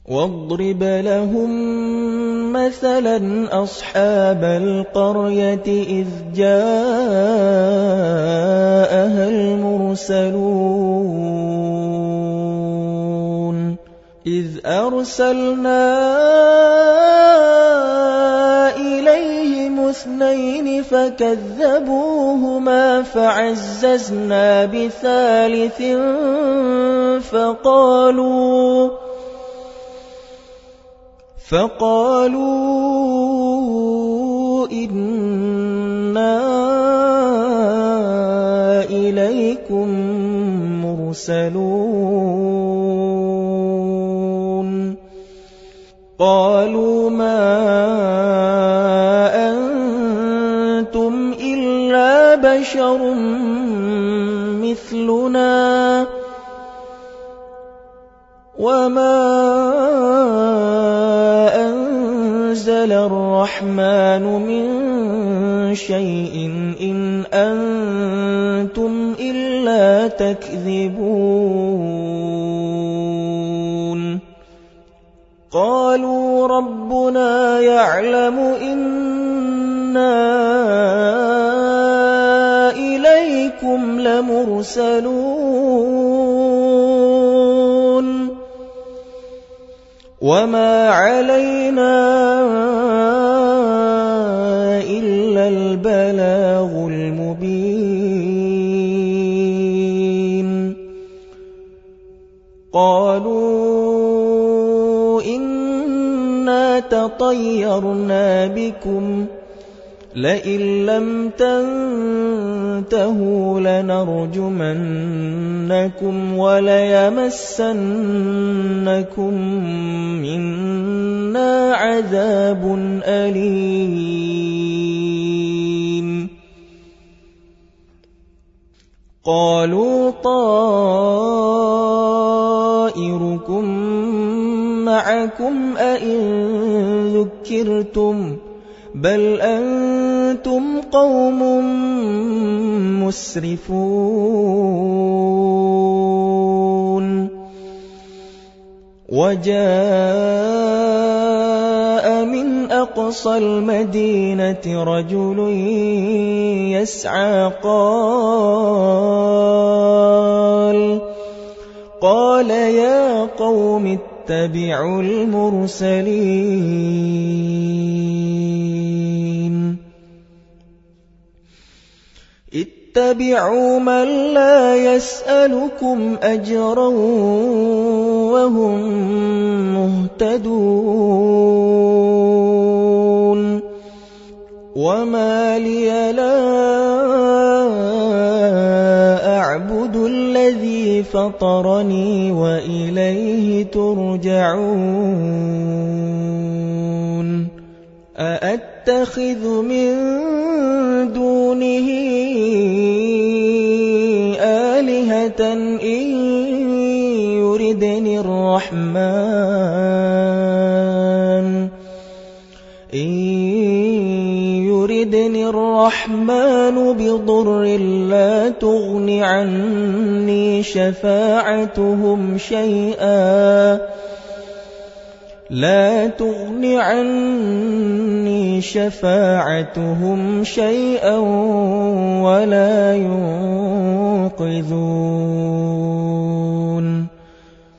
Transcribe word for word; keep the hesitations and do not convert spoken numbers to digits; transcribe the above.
واضرب لهم مثلا أصحاب القرية إذ جاءها المرسلون إذ أرسلنا إليهم اثنين فكذبوهما فعززنا بثالث فقالوا فقالوا إنا إليكم مرسلون قالوا ما أنتم إلا بشر مثلنا وما أنزل الرحمن من شيء إن أنتم إلا تكذبون قالوا ربنا يعلم إنا إليكم لمرسلون وما علينا إلا البلاغ المبين قالوا إنا تطيرنا بكم لئن لم تنتهوا لنرجمنكم وليمسنكم منا عذاب أليم قالوا طائركم معكم أئن ذكرتم بل أنتم قوم مسرفون وجاء من أقصى المدينة رجل يسعى قال قال يا قوم اتبعوا المرسلين اتبعوا من لا يسألكم أجرا وهم مهتدون وما لي لا أعبد الذي فطرني وإليه ترجعون أأتخذ من دونه آلهة إن يردني الرحمن إن يردني الرحمن بضر لا تغن عني شفاعتهم شيئا لا تغن عني شفاعتهم شيئا ولا ينقذون